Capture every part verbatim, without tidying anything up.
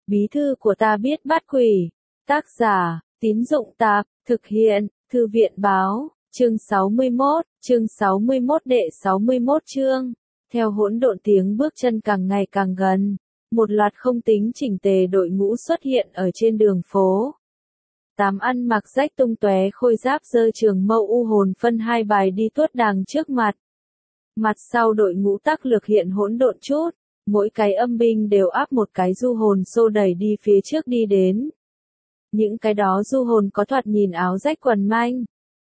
Bí thư của ta biết bắt quỷ. Tác giả, Tín Dụng Tạp, thực hiện, Thư viện Báo, chương sáu mươi mốt, chương sáu mươi mốt đệ sáu mươi mốt chương. Theo hỗn độn tiếng bước chân càng ngày càng gần, một loạt không tính chỉnh tề đội ngũ xuất hiện ở trên đường phố. Tám ăn mặc rách tung tóe khôi giáp giơ trường mâu u hồn phân hai bài đi tuốt đàng trước mặt. Mặt sau đội ngũ tác lực hiện hỗn độn chút, mỗi cái âm binh đều áp một cái du hồn xô đẩy đi phía trước đi đến. Những cái đó du hồn có thoạt nhìn áo rách quần manh,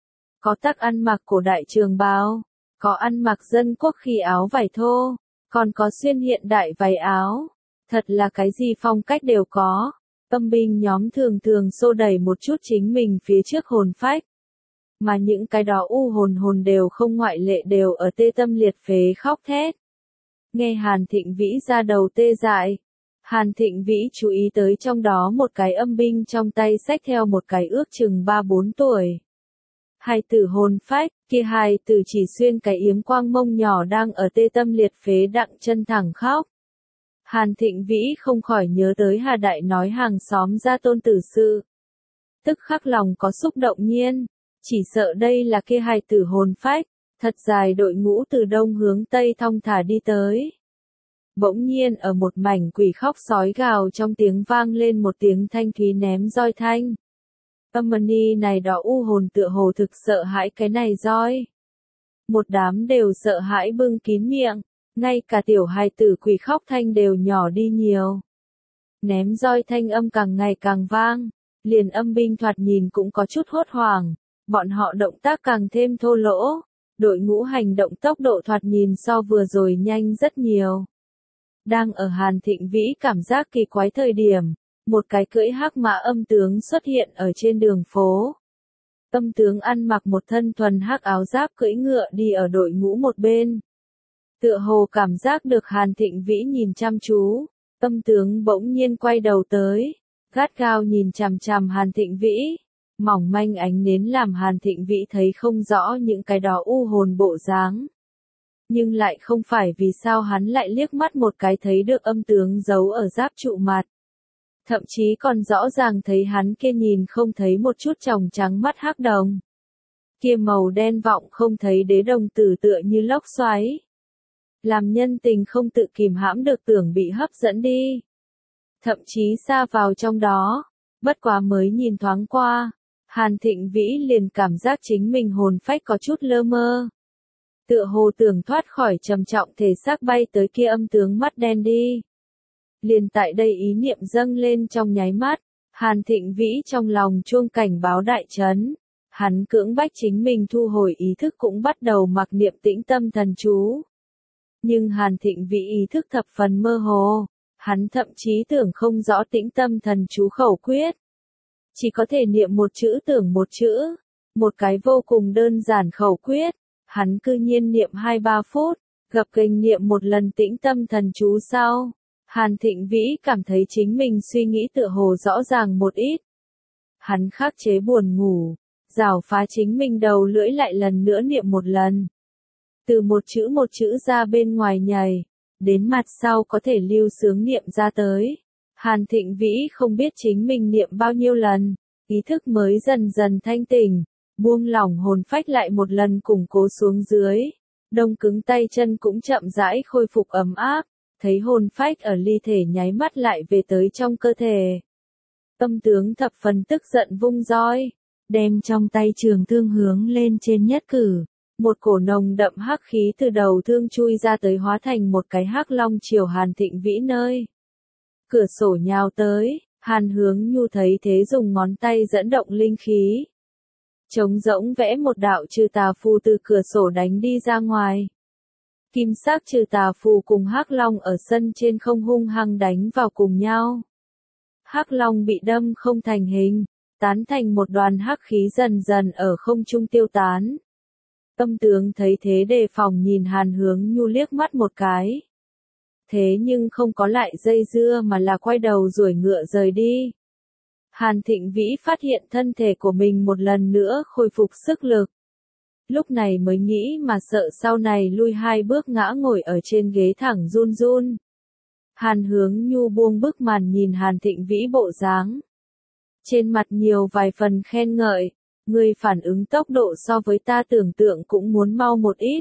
có tác ăn mặc cổ đại trường bào, có ăn mặc dân quốc khi áo vải thô, còn có xuyên hiện đại váy áo. Thật là cái gì phong cách đều có. Âm binh nhóm thường thường xô đẩy một chút chính mình phía trước hồn phách. Mà những cái đó u hồn hồn đều không ngoại lệ đều ở tê tâm liệt phế khóc thét. Nghe Hàn Thịnh Vĩ ra đầu tê dại. Hàn Thịnh Vĩ chú ý tới trong đó một cái âm binh trong tay xách theo một cái ước chừng ba bốn tuổi. Hai tử hồn phách, kia hai tử chỉ xuyên cái yếm quang mông nhỏ đang ở tê tâm liệt phế đặng chân thẳng khóc. Hàn Thịnh Vĩ không khỏi nhớ tới Hà Đại nói hàng xóm ra tôn tử sự. Tức khắc lòng có xúc động nhiên, chỉ sợ đây là kia hai tử hồn phách, thật dài đội ngũ từ đông hướng tây thong thả đi tới. Bỗng nhiên ở một mảnh quỷ khóc sói gào trong tiếng vang lên một tiếng thanh thúy ném roi thanh. Âm-mani này đó u hồn tựa hồ thực sợ hãi cái này roi. Một đám đều sợ hãi bưng kín miệng, ngay cả tiểu hài tử quỷ khóc thanh đều nhỏ đi nhiều. Ném roi thanh âm càng ngày càng vang, liền âm binh thoạt nhìn cũng có chút hốt hoảng, bọn họ động tác càng thêm thô lỗ, đội ngũ hành động tốc độ thoạt nhìn so vừa rồi nhanh rất nhiều. Đang ở Hàn Thịnh Vĩ cảm giác kỳ quái thời điểm, một cái cưỡi hắc mã âm tướng xuất hiện ở trên đường phố. Âm tướng ăn mặc một thân thuần hắc áo giáp cưỡi ngựa đi ở đội ngũ một bên. Tựa hồ cảm giác được Hàn Thịnh Vĩ nhìn chăm chú, âm tướng bỗng nhiên quay đầu tới, gắt gao nhìn chằm chằm Hàn Thịnh Vĩ. Mỏng manh ánh nến làm Hàn Thịnh Vĩ thấy không rõ những cái đó u hồn bộ dáng. Nhưng lại không phải vì sao hắn lại liếc mắt một cái thấy được âm tướng giấu ở giáp trụ mặt. Thậm chí còn rõ ràng thấy hắn kia nhìn không thấy một chút tròng trắng mắt hắc đồng. Kia màu đen vọng không thấy đế đồng tử tựa như lốc xoáy. Làm nhân tình không tự kìm hãm được tưởng bị hấp dẫn đi. Thậm chí xa vào trong đó, bất quá mới nhìn thoáng qua, Hàn Thịnh Vĩ liền cảm giác chính mình hồn phách có chút lơ mơ. Tựa hồ tưởng thoát khỏi trầm trọng thể xác bay tới kia âm tướng mắt đen đi. Liền tại đây ý niệm dâng lên trong nháy mắt, Hàn Thịnh Vĩ trong lòng chuông cảnh báo đại chấn. Hắn cưỡng bách chính mình thu hồi ý thức cũng bắt đầu mặc niệm tĩnh tâm thần chú. Nhưng Hàn Thịnh Vĩ ý thức thập phần mơ hồ, hắn thậm chí tưởng không rõ tĩnh tâm thần chú khẩu quyết. Chỉ có thể niệm một chữ tưởng một chữ, một cái vô cùng đơn giản khẩu quyết, hắn cư nhiên niệm hai ba phút, gập ghềnh niệm một lần tĩnh tâm thần chú sau. Hàn Thịnh Vĩ cảm thấy chính mình suy nghĩ tựa hồ rõ ràng một ít. Hắn khắc chế buồn ngủ, rảo phá chính mình đầu lưỡi lại lần nữa niệm một lần. Từ một chữ một chữ ra bên ngoài nhảy, đến mặt sau có thể lưu sướng niệm ra tới. Hàn Thịnh Vĩ không biết chính mình niệm bao nhiêu lần, ý thức mới dần dần thanh tỉnh, buông lỏng hồn phách lại một lần củng cố xuống dưới. Đông cứng tay chân cũng chậm rãi khôi phục ấm áp, thấy hồn phách ở ly thể nháy mắt lại về tới trong cơ thể. Âm tướng thập phần tức giận vung roi, đem trong tay trường thương hướng lên trên nhất cử. Một cổ nồng đậm hắc khí từ đầu thương chui ra tới hóa thành một cái hắc long chiều Hàn Thịnh Vĩ nơi. Cửa sổ nhào tới, Hàn Hướng Nhu thấy thế dùng ngón tay dẫn động linh khí. Trống rỗng vẽ một đạo trừ tà phù từ cửa sổ đánh đi ra ngoài. Kim sắc trừ tà phù cùng hắc long ở sân trên không hung hăng đánh vào cùng nhau. Hắc long bị đâm không thành hình, tán thành một đoàn hắc khí dần dần ở không trung tiêu tán. Âm tướng thấy thế đề phòng nhìn Hàn Hướng Nhu liếc mắt một cái. Thế nhưng không có lại dây dưa mà là quay đầu ruổi ngựa rời đi. Hàn Thịnh Vĩ phát hiện thân thể của mình một lần nữa khôi phục sức lực. Lúc này mới nghĩ mà sợ sau này lui hai bước ngã ngồi ở trên ghế thẳng run run. Hàn Hướng Nhu buông bức màn nhìn Hàn Thịnh Vĩ bộ dáng. Trên mặt nhiều vài phần khen ngợi, ngươi phản ứng tốc độ so với ta tưởng tượng cũng muốn mau một ít.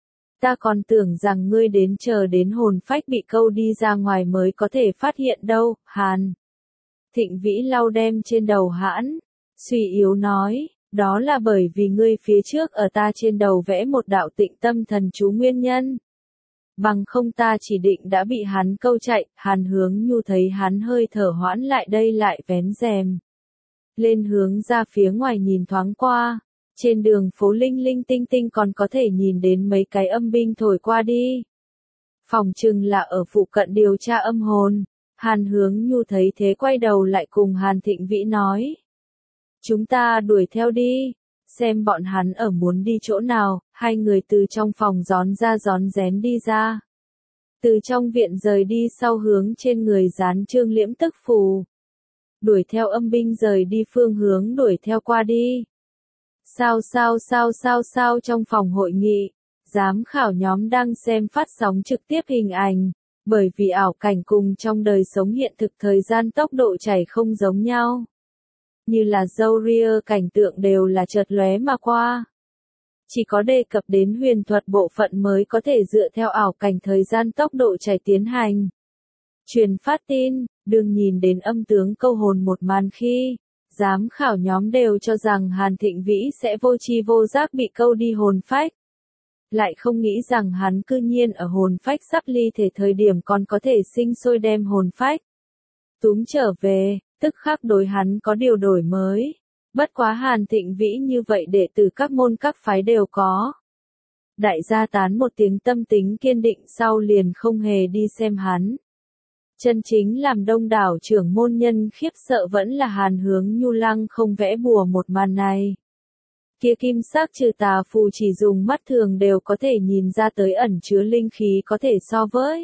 Ta còn tưởng rằng ngươi đến chờ đến hồn phách bị câu đi ra ngoài mới có thể phát hiện đâu, Hàn. Thịnh Vĩ lau đem trên đầu hãn, suy yếu nói, đó là bởi vì ngươi phía trước ở ta trên đầu vẽ một đạo tịnh tâm thần chú nguyên nhân. Bằng không ta chỉ định đã bị hắn câu chạy. Hàn Hướng Nhu thấy hắn hơi thở hoãn lại đây lại vén rèm lên hướng ra phía ngoài nhìn thoáng qua. Trên đường phố linh linh tinh tinh còn có thể nhìn đến mấy cái âm binh thổi qua đi. Phòng chừng là ở phụ cận điều tra âm hồn. Hàn Hướng Nhu thấy thế quay đầu lại cùng Hàn Thịnh Vĩ nói. Chúng ta đuổi theo đi, xem bọn hắn ở muốn đi chỗ nào. Hai người từ trong phòng gión ra gión rén đi ra. Từ trong viện rời đi sau hướng trên người dán trương liễm tức phù. Đuổi theo âm binh rời đi phương hướng đuổi theo qua đi. Sao sao sao sao sao trong phòng hội nghị, giám khảo nhóm đang xem phát sóng trực tiếp hình ảnh, bởi vì ảo cảnh cùng trong đời sống hiện thực thời gian tốc độ chảy không giống nhau. Như là dâu ria cảnh tượng đều là chợt lóe mà qua. Chỉ có đề cập đến huyền thuật bộ phận mới có thể dựa theo ảo cảnh thời gian tốc độ chảy tiến hành. Truyền phát tin, đừng nhìn đến âm tướng câu hồn một màn khi, giám khảo nhóm đều cho rằng Hàn Thịnh Vĩ sẽ vô tri vô giác bị câu đi hồn phách. Lại không nghĩ rằng hắn cư nhiên ở hồn phách sắp ly thể thời điểm còn có thể sinh sôi đem hồn phách túm trở về, tức khắc đối hắn có điều đổi mới. Bất quá Hàn Thịnh Vĩ như vậy đệ tử các môn các phái đều có. Đại gia tán một tiếng tâm tính kiên định sau liền không hề đi xem hắn. Chân chính làm đông đảo trưởng môn nhân khiếp sợ vẫn là Hàn Hướng Nhu lăng không vẽ bùa một màn này. Kia kim sắc trừ tà phù chỉ dùng mắt thường đều có thể nhìn ra tới ẩn chứa linh khí có thể so với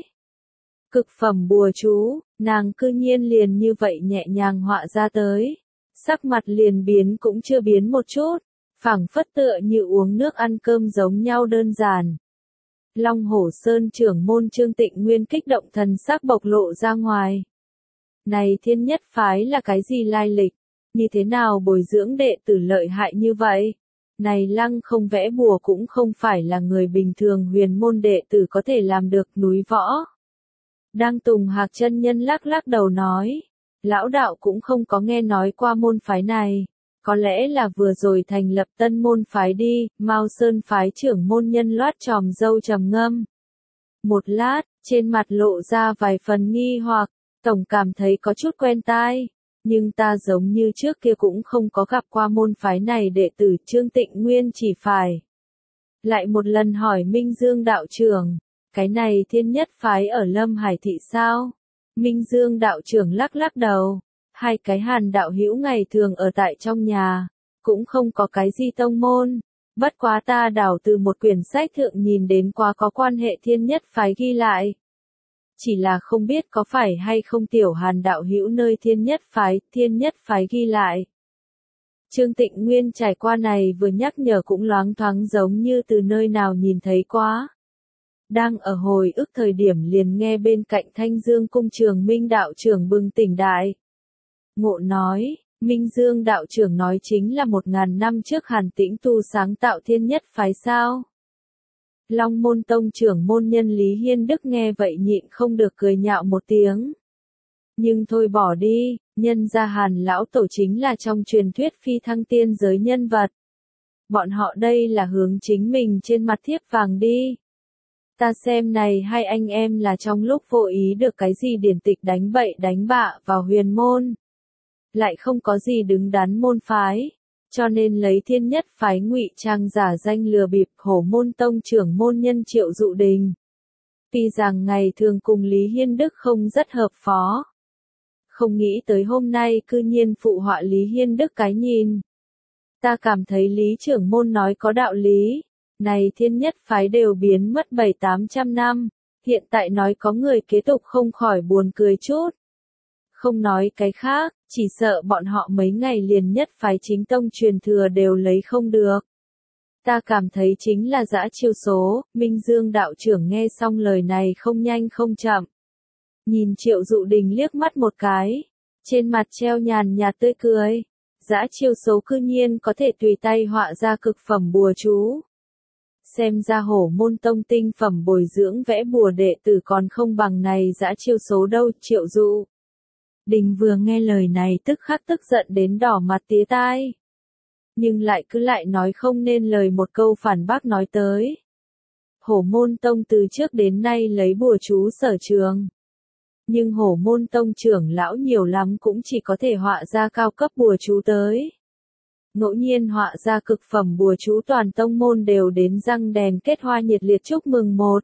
cực phẩm bùa chú, nàng cư nhiên liền như vậy nhẹ nhàng họa ra tới. Sắc mặt liền biến cũng chưa biến một chút, phảng phất tựa như uống nước ăn cơm giống nhau đơn giản. Long Hổ Sơn trưởng môn Trương Tịnh Nguyên kích động thần sắc bộc lộ ra ngoài. Này thiên nhất phái là cái gì lai lịch? Như thế nào bồi dưỡng đệ tử lợi hại như vậy? Này lăng không vẽ bùa cũng không phải là người bình thường huyền môn đệ tử có thể làm được. Núi Võ. Đang Tùng Hạc chân nhân lắc lắc đầu nói. Lão đạo cũng không có nghe nói qua môn phái này. Có lẽ là vừa rồi thành lập tân môn phái đi. Mao Sơn phái trưởng môn nhân loát tròm râu trầm ngâm. Một lát, trên mặt lộ ra vài phần nghi hoặc, tổng cảm thấy có chút quen tai. Nhưng ta giống như trước kia cũng không có gặp qua môn phái này đệ tử. Trương Tịnh Nguyên chỉ phải lại một lần hỏi Minh Dương đạo trưởng. Cái này thiên nhất phái ở Lâm Hải thị sao? Minh Dương đạo trưởng lắc lắc đầu. Hai cái Hàn đạo hữu ngày thường ở tại trong nhà, cũng không có cái gì tông môn. Bất quá ta đảo từ một quyển sách thượng nhìn đến qua có quan hệ thiên nhất phái ghi lại. Chỉ là không biết có phải hay không tiểu Hàn đạo hữu nơi thiên nhất phái, thiên nhất phái ghi lại. Trương Tịnh Nguyên trải qua này vừa nhắc nhở cũng loáng thoáng giống như từ nơi nào nhìn thấy quá. Đang ở hồi ức thời điểm liền nghe bên cạnh Thanh Dương cung trường Minh đạo trưởng bừng tỉnh đại. Ngộ nói, Minh Dương đạo trưởng nói chính là một ngàn năm trước Hàn Tĩnh Tu sáng tạo thiên nhất phái sao. Long Môn Tông trưởng môn nhân Lý Hiên Đức nghe vậy nhịn không được cười nhạo một tiếng. Nhưng thôi bỏ đi, nhân ra Hàn lão tổ chính là trong truyền thuyết phi thăng tiên giới nhân vật. Bọn họ đây là hướng chính mình trên mặt thiếp vàng đi. Ta xem này hai anh em là trong lúc vô ý được cái gì điển tịch đánh bậy đánh bạ vào huyền môn. Lại không có gì đứng đắn môn phái, cho nên lấy thiên nhất phái ngụy trang giả danh lừa bịp Hổ Môn Tông trưởng môn nhân Triệu Dụ Đình. Tuy rằng ngày thường cùng Lý Hiên Đức không rất hợp phó. Không nghĩ tới hôm nay cư nhiên phụ họa Lý Hiên Đức cái nhìn. Ta cảm thấy Lý trưởng môn nói có đạo lý. Này thiên nhất phái đều biến mất bảy tám trăm năm. Hiện tại nói có người kế tục không khỏi buồn cười chút. Không nói cái khác, chỉ sợ bọn họ mấy ngày liền nhất phái chính tông truyền thừa đều lấy không được. Ta cảm thấy chính là dã chiêu số. Minh Dương đạo trưởng nghe xong lời này không nhanh không chậm. Nhìn Triệu Dụ Đình liếc mắt một cái, trên mặt treo nhàn nhạt tươi cười. Dã chiêu số cư nhiên có thể tùy tay họa ra cực phẩm bùa chú. Xem ra Hổ Môn Tông tinh phẩm bồi dưỡng vẽ bùa đệ tử còn không bằng này dã chiêu số đâu. Triệu Dụ Đình vừa nghe lời này tức khắc tức giận đến đỏ mặt tía tai. Nhưng lại cứ lại nói không nên lời, một câu phản bác nói tới. Hổ Môn Tông từ trước đến nay lấy bùa chú sở trường. Nhưng Hổ Môn Tông trưởng lão nhiều lắm cũng chỉ có thể họa ra cao cấp bùa chú tới. Ngẫu nhiên họa ra cực phẩm bùa chú toàn tông môn đều đến răng đèn kết hoa nhiệt liệt chúc mừng một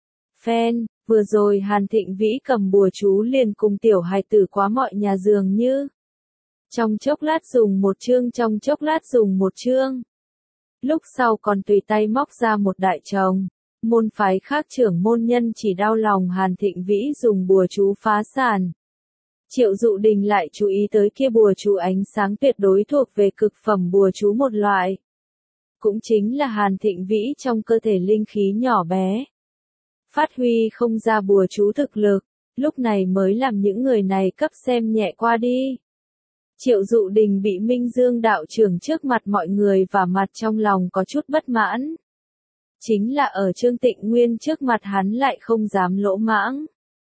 phen. Vừa rồi Hàn Thịnh Vĩ cầm bùa chú liền cùng tiểu hài tử quá mọi nhà dường như. Trong chốc lát dùng một chương, trong chốc lát dùng một chương. Lúc sau còn tùy tay móc ra một đại chồng. Môn phái khác trưởng môn nhân chỉ đau lòng Hàn Thịnh Vĩ dùng bùa chú phá sản. Triệu Dụ Đình lại chú ý tới kia bùa chú ánh sáng tuyệt đối thuộc về cực phẩm bùa chú một loại. Cũng chính là Hàn Thịnh Vĩ trong cơ thể linh khí nhỏ bé. Phát huy không ra bùa chú thực lực, lúc này mới làm những người này cấp xem nhẹ qua đi. Triệu Dụ Đình bị Minh Dương đạo trưởng trước mặt mọi người và mặt trong lòng có chút bất mãn. Chính là ở Trương Tịnh Nguyên trước mặt hắn lại không dám lỗ mãng.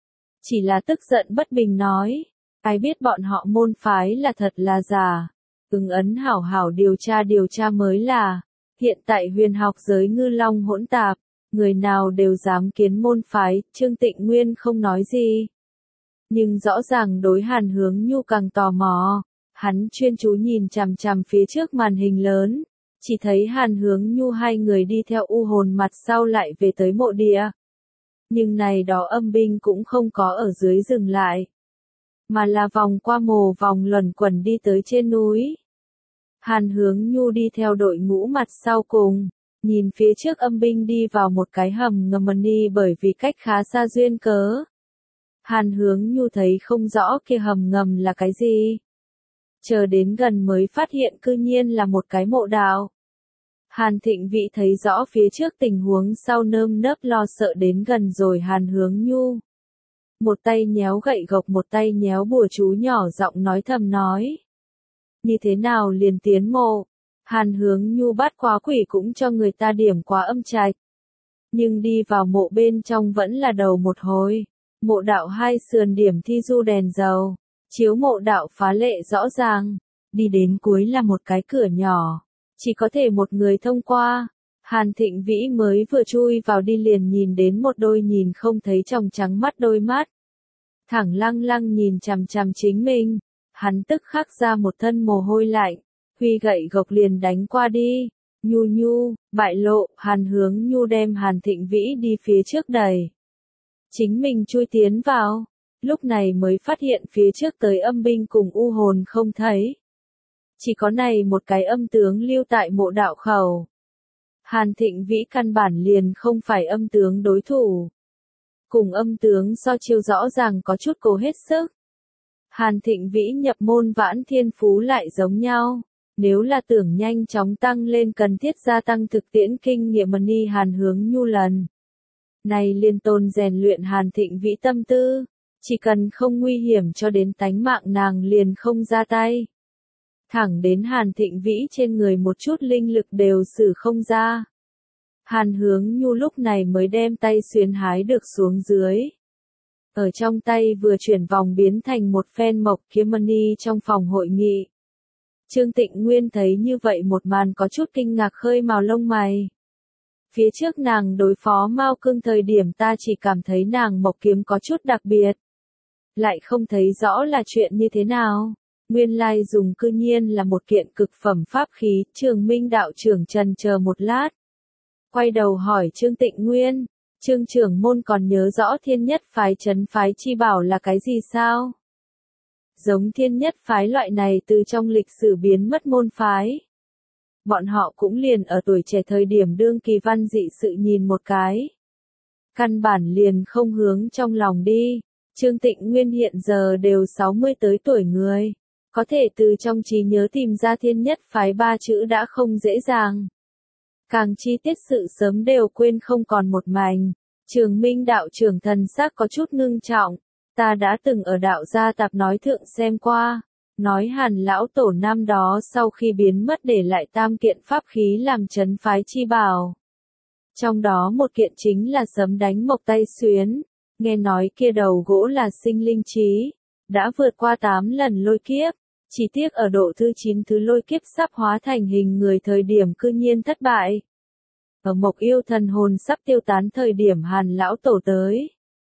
Chỉ là tức giận bất bình nói, ai biết bọn họ môn phái là thật là giả. Ứng ấn hảo hảo điều tra điều tra mới là, hiện tại huyền học giới ngư long hỗn tạp, người nào đều dám kiến môn phái. Trương Tịnh Nguyên không nói gì. Nhưng rõ ràng đối Hàn Hướng Nhu càng tò mò, hắn chuyên chú nhìn chằm chằm phía trước màn hình lớn. Chỉ thấy Hàn Hướng Nhu hai người đi theo u hồn mặt sau lại về tới mộ địa. Nhưng này đó âm binh cũng không có ở dưới dừng lại. Mà là vòng qua mồ vòng luẩn quẩn đi tới trên núi. Hàn Hướng Nhu đi theo đội ngũ mặt sau cùng. Nhìn phía trước âm binh đi vào một cái hầm ngầm đi bởi vì cách khá xa duyên cớ. Hàn Hướng Nhu thấy không rõ kia hầm ngầm là cái gì. Chờ đến gần mới phát hiện cư nhiên là một cái mộ đạo. Hàn Thịnh Vĩ thấy rõ phía trước tình huống sau nơm nớp lo sợ đến gần rồi Hàn Hướng Nhu. Một tay nhéo gậy gộc một tay nhéo bùa chú nhỏ giọng nói thầm nói. Như thế nào liền tiến mộ? Hàn Hướng Nhu bắt quá quỷ cũng cho người ta điểm quá âm trạch. Nhưng đi vào mộ bên trong vẫn là đầu một hồi. Mộ đạo hai sườn điểm thi du đèn dầu. Chiếu mộ đạo phá lệ rõ ràng, đi đến cuối là một cái cửa nhỏ, chỉ có thể một người thông qua. Hàn Thịnh Vĩ mới vừa chui vào đi liền nhìn đến một đôi nhìn không thấy tròng trắng mắt đôi mắt. Thẳng lăng lăng nhìn chằm chằm chính mình, hắn tức khắc ra một thân mồ hôi lạnh, huy gậy gộc liền đánh qua đi. Nhu Nhu, bại lộ. Hàn Hướng Nhu đem Hàn Thịnh Vĩ đi phía trước đẩy. Chính mình chui tiến vào. Lúc này mới phát hiện phía trước tới âm binh cùng u hồn không thấy. Chỉ có này một cái âm tướng lưu tại mộ đạo khẩu. Hàn Thịnh Vĩ căn bản liền không phải âm tướng đối thủ. Cùng âm tướng so chiêu rõ ràng có chút cố hết sức. Hàn Thịnh Vĩ nhập môn vãn thiên phú lại giống nhau. Nếu là tưởng nhanh chóng tăng lên cần thiết gia tăng thực tiễn kinh nghiệm ni Hàn Hướng Nhu lần. Này liên tôn rèn luyện Hàn Thịnh Vĩ tâm tư. Chỉ cần không nguy hiểm cho đến tánh mạng nàng liền không ra tay. Thẳng đến Hàn Thịnh Vĩ trên người một chút linh lực đều sử không ra. Hàn Hướng Nhu lúc này mới đem tay xuyến hái được xuống dưới. Ở trong tay vừa chuyển vòng biến thành một phen mộc kiếm mani trong phòng hội nghị. Trương Tịnh Nguyên thấy như vậy một màn có chút kinh ngạc khơi mào lông mày. Phía trước nàng đối phó Mao Cương thời điểm ta chỉ cảm thấy nàng mộc kiếm có chút đặc biệt. Lại không thấy rõ là chuyện như thế nào. Nguyên lai dùng cư nhiên là một kiện cực phẩm pháp khí. Trường Minh đạo trưởng trần chờ một lát. Quay đầu hỏi Trương Tịnh Nguyên. Trương trưởng môn còn nhớ rõ thiên nhất phái trấn phái chi bảo là cái gì sao? Giống thiên nhất phái loại này từ trong lịch sử biến mất môn phái. Bọn họ cũng liền ở tuổi trẻ thời điểm đương kỳ văn dị sự nhìn một cái. Căn bản liền không hướng trong lòng đi. Trương Tịnh Nguyên hiện giờ đều sáu mươi tới tuổi người. Có thể từ trong trí nhớ tìm ra thiên nhất phái ba chữ đã không dễ dàng. Càng chi tiết sự sớm đều quên không còn một mảnh. Trường Minh đạo trưởng thần sắc có chút ngưng trọng. Ta đã từng ở đạo gia tạp nói thượng xem qua, nói Hàn lão tổ năm đó sau khi biến mất để lại tam kiện pháp khí làm trấn phái chi bảo. Trong đó một kiện chính là sấm đánh mộc tay xuyến, nghe nói kia đầu gỗ là sinh linh trí, đã vượt qua tám lần lôi kiếp, chỉ tiếc ở độ thứ chín thứ lôi kiếp sắp hóa thành hình người thời điểm cư nhiên thất bại. Ở mộc yêu thần hồn sắp tiêu tán thời điểm Hàn lão tổ tới.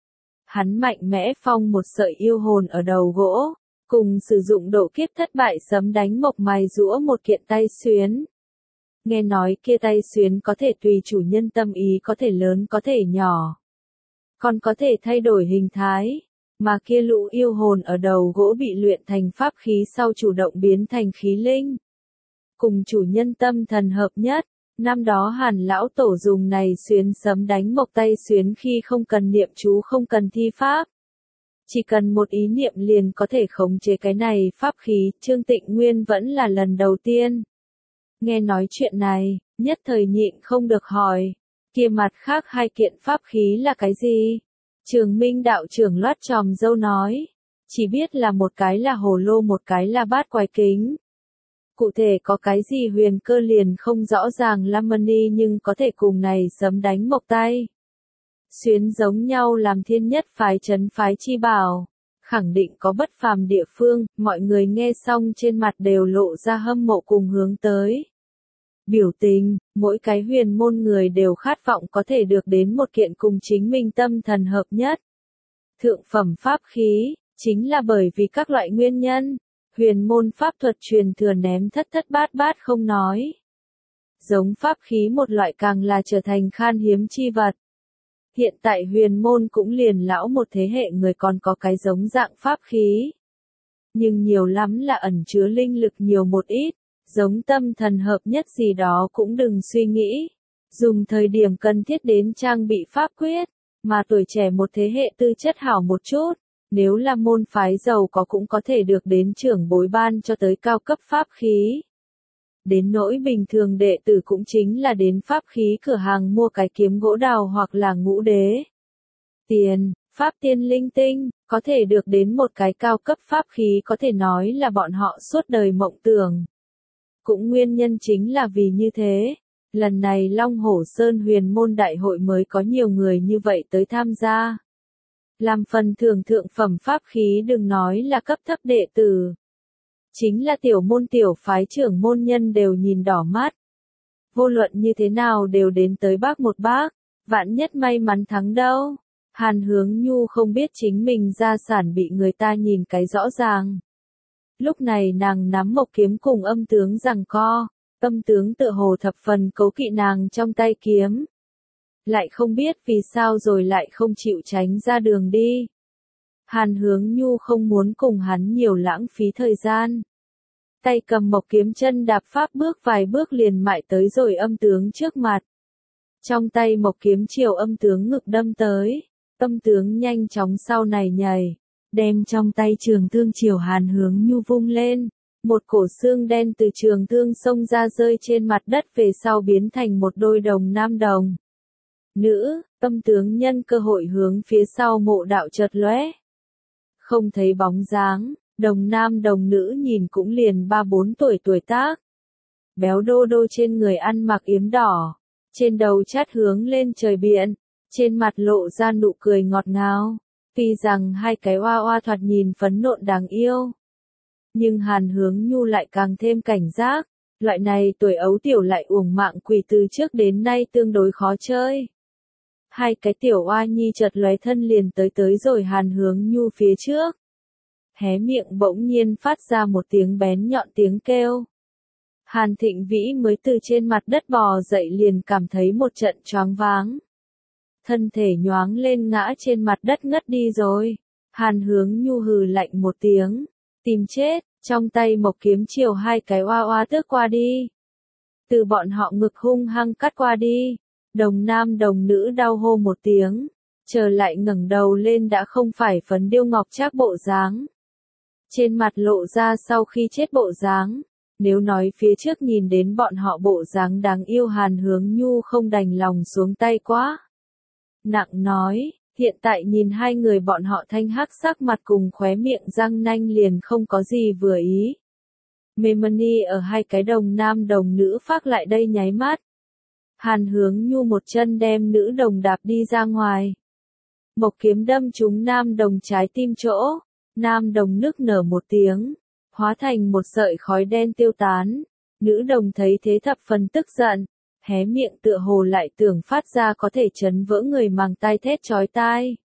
Hắn mạnh mẽ phong một sợi yêu hồn ở đầu gỗ, cùng sử dụng độ kiếp thất bại sấm đánh mộc mài rũa một kiện tay xuyến. Nghe nói kia tay xuyến có thể tùy chủ nhân tâm ý, có thể lớn có thể nhỏ, còn có thể thay đổi hình thái, mà kia lũ yêu hồn ở đầu gỗ bị luyện thành pháp khí sau chủ động biến thành khí linh, cùng chủ nhân tâm thần hợp nhất. Năm đó Hàn lão tổ dùng này xuyến sấm đánh mộc tay xuyến khi không cần niệm chú, không cần thi pháp, chỉ cần một ý niệm liền có thể khống chế cái này pháp khí. Trương Tịnh Nguyên vẫn là lần đầu tiên nghe nói chuyện này, nhất thời nhịn không được hỏi, kia mặt khác hai kiện pháp khí là cái gì? Trường Minh đạo trưởng loát tròm dâu nói, chỉ biết là một cái là hồ lô, một cái là bát quái kính. Cụ thể có cái gì huyền cơ liền không rõ ràng Lamani, nhưng có thể cùng này sấm đánh mộc tay xuyến giống nhau làm thiên nhất phái trấn phái chi bảo, khẳng định có bất phàm địa phương. Mọi người nghe xong trên mặt đều lộ ra hâm mộ cùng hướng tới biểu tình, mỗi cái huyền môn người đều khát vọng có thể được đến một kiện cùng chính mình tâm thần hợp nhất thượng phẩm pháp khí. Chính là bởi vì các loại nguyên nhân, huyền môn pháp thuật truyền thừa ném thất thất bát bát không nói, giống pháp khí một loại càng là trở thành khan hiếm chi vật. Hiện tại huyền môn cũng liền lão một thế hệ người còn có cái giống dạng pháp khí, nhưng nhiều lắm là ẩn chứa linh lực nhiều một ít, giống tâm thần hợp nhất gì đó cũng đừng suy nghĩ, dùng thời điểm cần thiết đến trang bị pháp quyết, mà tuổi trẻ một thế hệ tư chất hảo một chút, nếu là môn phái giàu có cũng có thể được đến trưởng bối ban cho tới cao cấp pháp khí. Đến nỗi bình thường đệ tử cũng chính là đến pháp khí cửa hàng mua cái kiếm gỗ đào hoặc là ngũ đế tiền, pháp tiên linh tinh, có thể được đến một cái cao cấp pháp khí có thể nói là bọn họ suốt đời mộng tưởng. Cũng nguyên nhân chính là vì như thế, lần này Long Hổ Sơn huyền môn đại hội mới có nhiều người như vậy tới tham gia. Làm phần thưởng thượng phẩm pháp khí đừng nói là cấp thấp đệ tử, chính là tiểu môn tiểu phái trưởng môn nhân đều nhìn đỏ mắt. Vô luận như thế nào đều đến tới bác một bác, vạn nhất may mắn thắng đâu. Hàn Hướng Nhu không biết chính mình gia sản bị người ta nhìn cái rõ ràng. Lúc này nàng nắm mộc kiếm cùng âm tướng giằng co, âm tướng tựa hồ thập phần cấu kỵ nàng trong tay kiếm. Lại không biết vì sao rồi lại không chịu tránh ra đường đi. Hàn Hướng Nhu không muốn cùng hắn nhiều lãng phí thời gian. Tay cầm mộc kiếm chân đạp pháp bước vài bước liền mại tới rồi âm tướng trước mặt. Trong tay mộc kiếm chiều âm tướng ngực đâm tới, âm tướng nhanh chóng sau này nhảy, đem trong tay trường thương chiều Hàn Hướng Nhu vung lên. Một cổ xương đen từ trường thương xông ra rơi trên mặt đất về sau biến thành một đôi đồng nam đồng nữ, âm tướng nhân cơ hội hướng phía sau mộ đạo chợt lóe. Không thấy bóng dáng, đồng nam đồng nữ nhìn cũng liền ba bốn tuổi tuổi tác. Béo đô đô trên người ăn mặc yếm đỏ, trên đầu chát hướng lên trời biển, trên mặt lộ ra nụ cười ngọt ngào. Tuy rằng hai cái oa oa thoạt nhìn phấn nộn đáng yêu, nhưng Hàn Hướng Nhu lại càng thêm cảnh giác, loại này tuổi ấu tiểu lại uổng mạng quỷ từ trước đến nay tương đối khó chơi. Hai cái tiểu oa nhi chợt lóe thân liền tới tới rồi Hàn Hướng Nhu phía trước. Hé miệng bỗng nhiên phát ra một tiếng bén nhọn tiếng kêu. Hàn Thịnh Vĩ mới từ trên mặt đất bò dậy liền cảm thấy một trận choáng váng. Thân thể nhoáng lên ngã trên mặt đất ngất đi rồi. Hàn Hướng Nhu hừ lạnh một tiếng, tìm chết, trong tay mộc kiếm chiều hai cái oa oa tước qua đi. Từ bọn họ ngực hung hăng cắt qua đi. Đồng nam đồng nữ đau hô một tiếng, trở lại ngẩng đầu lên đã không phải phấn điêu ngọc trác bộ dáng. Trên mặt lộ ra sau khi chết bộ dáng, nếu nói phía trước nhìn đến bọn họ bộ dáng đáng yêu Hàn Hướng Nhu không đành lòng xuống tay quá. Nặng nói, Hiện tại nhìn hai người bọn họ thanh hắc sắc mặt cùng khóe miệng răng nanh liền không có gì vừa ý. Memani ở hai cái đồng nam đồng nữ phác lại đây nháy mắt. Hàn Hướng Nhu một chân đem nữ đồng đạp đi ra ngoài. Mộc kiếm đâm trúng nam đồng trái tim chỗ, nam đồng nức nở một tiếng, hóa thành một sợi khói đen tiêu tán. Nữ đồng thấy thế thập phần tức giận, hé miệng tựa hồ lại tưởng phát ra có thể chấn vỡ người màng tai thét chói tai.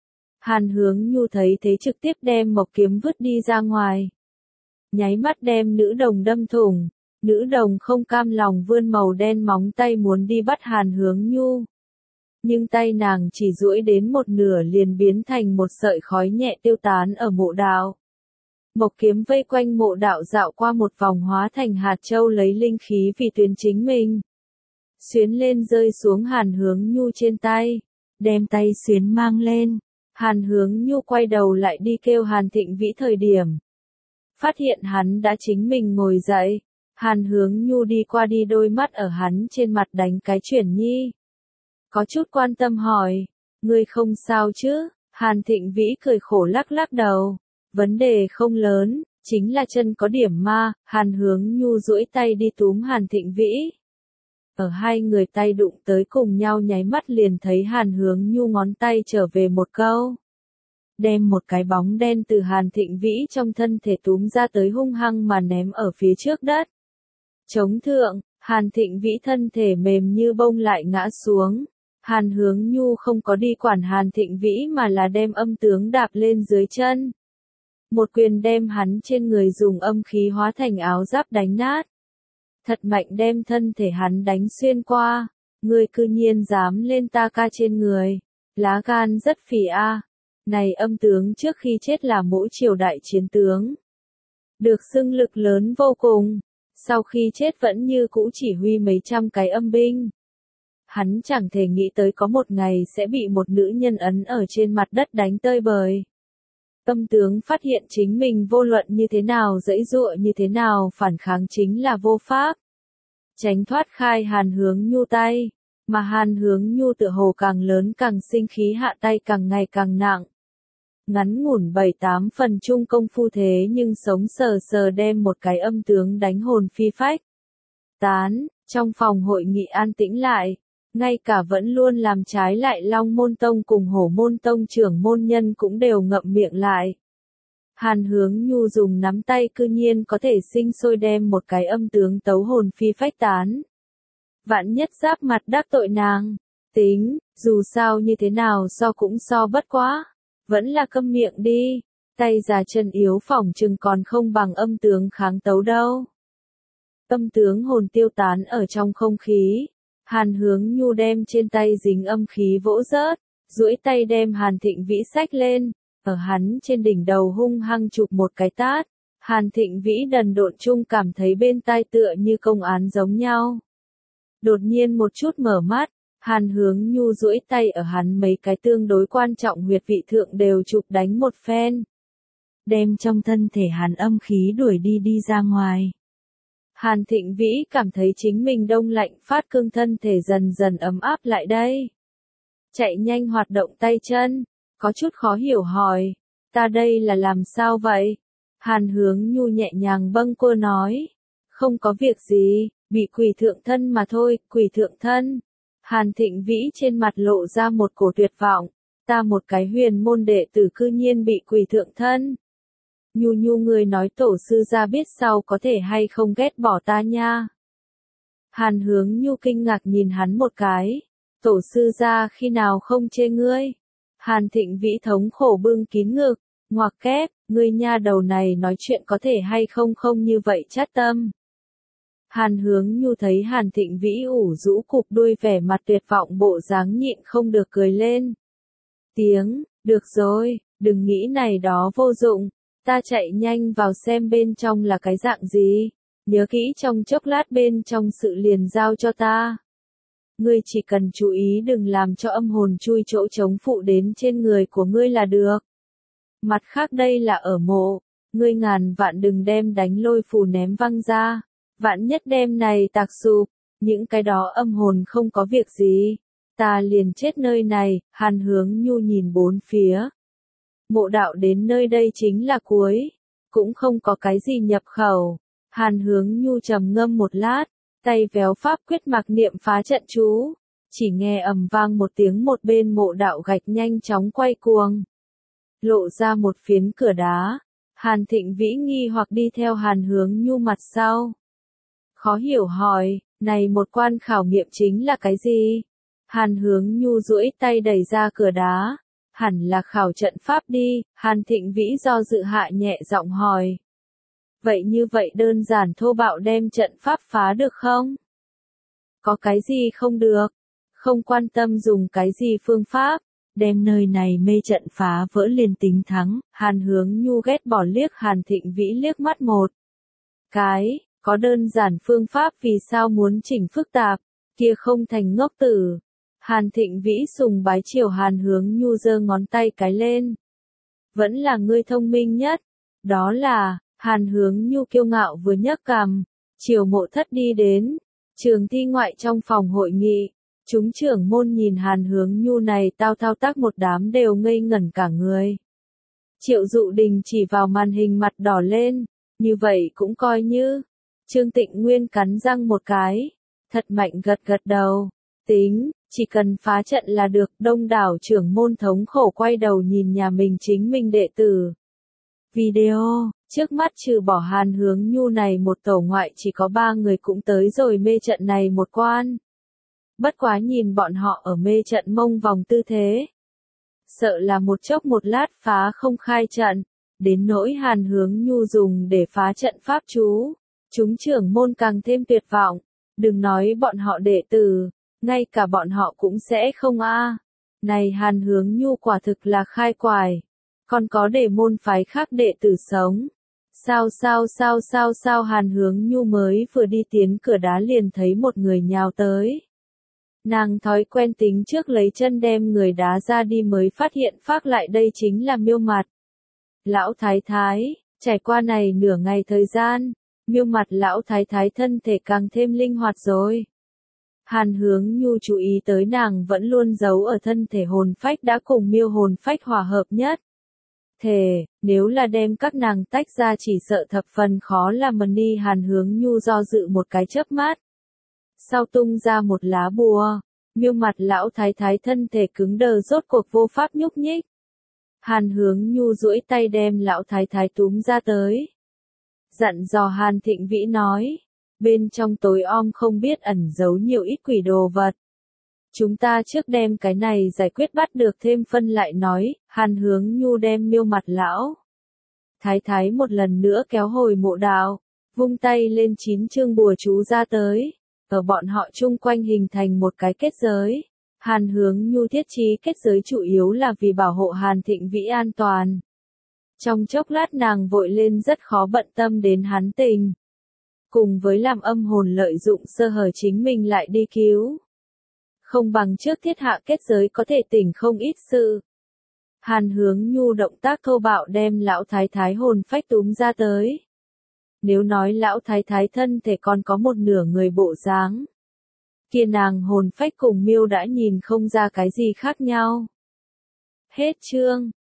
Hàn Hướng Nhu thấy thế trực tiếp đem mộc kiếm vứt đi ra ngoài. Nháy mắt đem nữ đồng đâm thủng, nữ đồng không cam lòng vươn màu đen móng tay muốn đi bắt Hàn Hướng Nhu. Nhưng tay nàng chỉ duỗi đến một nửa liền biến thành một sợi khói nhẹ tiêu tán ở mộ đạo. Mộc kiếm vây quanh mộ đạo dạo qua một vòng hóa thành hạt châu lấy linh khí vì tuyến chính mình. Xuyến lên rơi xuống Hàn Hướng Nhu trên tay, đem tay xuyến mang lên. Hàn Hướng Nhu quay đầu lại đi kêu Hàn Thịnh Vĩ thời điểm. Phát hiện hắn đã chính mình ngồi dậy, Hàn Hướng Nhu đi qua đi đôi mắt ở hắn trên mặt đánh cái chuyển nhi. Có chút quan tâm hỏi, ngươi không sao chứ? Hàn Thịnh Vĩ cười khổ lắc lắc đầu, vấn đề không lớn, chính là chân có điểm ma. Hàn Hướng Nhu duỗi tay đi túm Hàn Thịnh Vĩ. Ở hai người tay đụng tới cùng nhau nháy mắt liền thấy Hàn Hướng Nhu ngón tay trở về một câu. Đem một cái bóng đen từ Hàn Thịnh Vĩ trong thân thể túm ra tới hung hăng mà ném ở phía trước đất. Chống thượng, Hàn Thịnh Vĩ thân thể mềm như bông lại ngã xuống. Hàn Hướng Nhu không có đi quản Hàn Thịnh Vĩ mà là đem âm tướng đạp lên dưới chân. Một quyền đem hắn trên người dùng âm khí hóa thành áo giáp đánh nát. Thật mạnh đem thân thể hắn đánh xuyên qua. Ngươi cư nhiên dám lên ta ca trên người. Lá gan rất phì a. Này âm tướng trước khi chết là mỗi triều đại chiến tướng. Được xưng lực lớn vô cùng. Sau khi chết vẫn như cũ chỉ huy mấy trăm cái âm binh. Hắn chẳng thể nghĩ tới có một ngày sẽ bị một nữ nhân ấn ở trên mặt đất đánh tơi bời. Âm tướng phát hiện chính mình vô luận như thế nào giãy giụa như thế nào phản kháng chính là vô pháp. Tránh thoát khai Hàn Hướng Nhu tay, mà Hàn Hướng Nhu tựa hồ càng lớn càng sinh khí hạ tay càng ngày càng nặng. Ngắn ngủn bảy tám phần chung công phu thế nhưng sống sờ sờ đem một cái âm tướng đánh hồn phi phách. Tán, trong phòng hội nghị an tĩnh lại, ngay cả vẫn luôn làm trái lại Long Môn Tông cùng Hổ Môn Tông trưởng môn nhân cũng đều ngậm miệng lại. Hàn Hướng Nhu dùng nắm tay cư nhiên có thể sinh sôi đem một cái âm tướng tấu hồn phi phách tán. Vạn nhất giáp mặt đắc tội nàng, tính, dù sao như thế nào so cũng so bất quá. Vẫn là câm miệng đi, tay già chân yếu phỏng chừng còn không bằng âm tướng kháng tấu đâu. Âm tướng hồn tiêu tán ở trong không khí, Hàn Hướng Nhu đem trên tay dính âm khí vỗ rớt, duỗi tay đem Hàn Thịnh Vĩ xách lên, ở hắn trên đỉnh đầu hung hăng chụp một cái tát. Hàn Thịnh Vĩ đần độn chung cảm thấy bên tai tựa như công án giống nhau. Đột nhiên một chút mở mắt. Hàn Hướng Nhu duỗi tay ở hắn mấy cái tương đối quan trọng huyệt vị thượng đều chụp đánh một phen. Đem trong thân thể Hàn âm khí đuổi đi đi ra ngoài. Hàn Thịnh Vĩ cảm thấy chính mình đông lạnh phát cương thân thể dần dần ấm áp lại đây. Chạy nhanh hoạt động tay chân, có chút khó hiểu hỏi, ta đây là làm sao vậy? Hàn Hướng Nhu nhẹ nhàng bâng quơ nói, không có việc gì, bị quỷ thượng thân mà thôi, quỷ thượng thân. Hàn Thịnh Vĩ trên mặt lộ ra một cổ tuyệt vọng, ta một cái huyền môn đệ tử cư nhiên bị quỷ thượng thân. Nhu Nhu người nói tổ sư gia biết sau có thể hay không ghét bỏ ta nha. Hàn Hướng Nhu kinh ngạc nhìn hắn một cái, tổ sư gia khi nào không chê ngươi. Hàn Thịnh Vĩ thống khổ bưng kín ngực, ngoặc kép, ngươi nha đầu này nói chuyện có thể hay không không như vậy chát tâm. Hàn Hướng Nhu thấy Hàn Thịnh Vĩ ủ rũ cụp đuôi vẻ mặt tuyệt vọng bộ dáng nhịn không được cười lên. Tiếng, được rồi, đừng nghĩ này đó vô dụng, ta chạy nhanh vào xem bên trong là cái dạng gì, nhớ kỹ trong chốc lát bên trong sự liền giao cho ta. Ngươi chỉ cần chú ý đừng làm cho âm hồn chui chỗ trống phụ đến trên người của ngươi là được. Mặt khác đây là ở mộ, ngươi ngàn vạn đừng đem đánh lôi phù ném văng ra. Vạn nhất đêm này tạc sụp, những cái đó âm hồn không có việc gì, ta liền chết nơi này. Hàn Hướng Nhu nhìn bốn phía. Mộ đạo đến nơi đây chính là cuối, cũng không có cái gì nhập khẩu. Hàn Hướng Nhu trầm ngâm một lát, tay véo pháp quyết mặc niệm phá trận chú, chỉ nghe ầm vang một tiếng, một bên mộ đạo gạch nhanh chóng quay cuồng, lộ ra một phiến cửa đá. Hàn Thịnh Vĩ nghi hoặc đi theo Hàn Hướng Nhu mặt sau. Khó hiểu hỏi, này một quan khảo nghiệm chính là cái gì? Hàn Hướng Nhu duỗi tay đẩy ra cửa đá. Hẳn là khảo trận pháp đi. Hàn Thịnh Vĩ do dự hạ nhẹ giọng hỏi. Vậy như vậy đơn giản thô bạo đem trận pháp phá được không? Có cái gì không được? Không quan tâm dùng cái gì phương pháp, đem nơi này mê trận phá vỡ liền tính thắng. Hàn Hướng Nhu ghét bỏ liếc Hàn Thịnh Vĩ liếc mắt một cái, có đơn giản phương pháp vì sao muốn chỉnh phức tạp, kia không thành ngốc tử. Hàn Thịnh Vĩ sùng bái chiều Hàn Hướng Nhu giơ ngón tay cái lên. Vẫn là ngươi thông minh nhất. Đó là, Hàn Hướng Nhu kiêu ngạo vừa nhấc cằm, chiều mộ thất đi đến. Trường thi ngoại trong phòng hội nghị, chúng trưởng môn nhìn Hàn Hướng Nhu này tao thao tác một đám đều ngây ngẩn cả người. Triệu Dụ Đình chỉ vào màn hình mặt đỏ lên, như vậy cũng coi như. Trương Tịnh Nguyên cắn răng một cái, thật mạnh gật gật đầu, tính, chỉ cần phá trận là được. Đông đảo trưởng môn thống khổ quay đầu nhìn nhà mình chính mình đệ tử. Video, trước mắt trừ bỏ Hàn Hướng Nhu này một tổ ngoại chỉ có ba người cũng tới rồi mê trận này một quan. Bất quá nhìn bọn họ ở mê trận mông vòng tư thế, sợ là một chốc một lát phá không khai trận. Đến nỗi Hàn Hướng Nhu dùng để phá trận pháp chú, chúng trưởng môn càng thêm tuyệt vọng. Đừng nói bọn họ đệ tử, ngay cả bọn họ cũng sẽ không a. Này Hàn Hướng Nhu quả thực là khai quải. Còn có để môn phái khác đệ tử sống. Sao sao sao sao sao Hàn Hướng Nhu mới vừa đi tiến cửa đá liền thấy một người nhào tới. Nàng thói quen tính trước lấy chân đem người đá ra đi mới phát hiện phát lại đây chính là Miêu Mặt. Lão Thái Thái, trải qua này nửa ngày thời gian, Miêu Mặt Lão Thái Thái thân thể càng thêm linh hoạt rồi. Hàn Hướng Nhu chú ý tới nàng vẫn luôn giấu ở thân thể hồn phách đã cùng Miêu hồn phách hòa hợp nhất. Thề, nếu là đem các nàng tách ra chỉ sợ thập phần khó làm mần đi. Hàn Hướng Nhu do dự một cái chớp mắt. Sau tung ra một lá bùa, Miêu Mặt Lão Thái Thái thân thể cứng đờ rốt cuộc vô pháp nhúc nhích. Hàn Hướng Nhu duỗi tay đem Lão Thái Thái túm ra tới. Dặn dò Hàn Thịnh Vĩ nói, bên trong tối om không biết ẩn giấu nhiều ít quỷ đồ vật. Chúng ta trước đem cái này giải quyết bắt được thêm phân lại nói. Hàn Hướng Nhu đem Miêu Mặt Lão Thái Thái một lần nữa kéo hồi mộ đạo, vung tay lên chín chương bùa chú ra tới, ở bọn họ chung quanh hình thành một cái kết giới. Hàn Hướng Nhu thiết trí kết giới chủ yếu là vì bảo hộ Hàn Thịnh Vĩ an toàn. Trong chốc lát nàng vội lên rất khó bận tâm đến hắn tình. Cùng với làm âm hồn lợi dụng sơ hở chính mình lại đi cứu. Không bằng trước thiết hạ kết giới có thể tỉnh không ít sự. Hàn Hướng Nhu động tác thô bạo đem Lão Thái Thái hồn phách túm ra tới. Nếu nói Lão Thái Thái thân thể còn có một nửa người bộ dáng, kia nàng hồn phách cùng Miêu đã nhìn không ra cái gì khác nhau. Hết chương.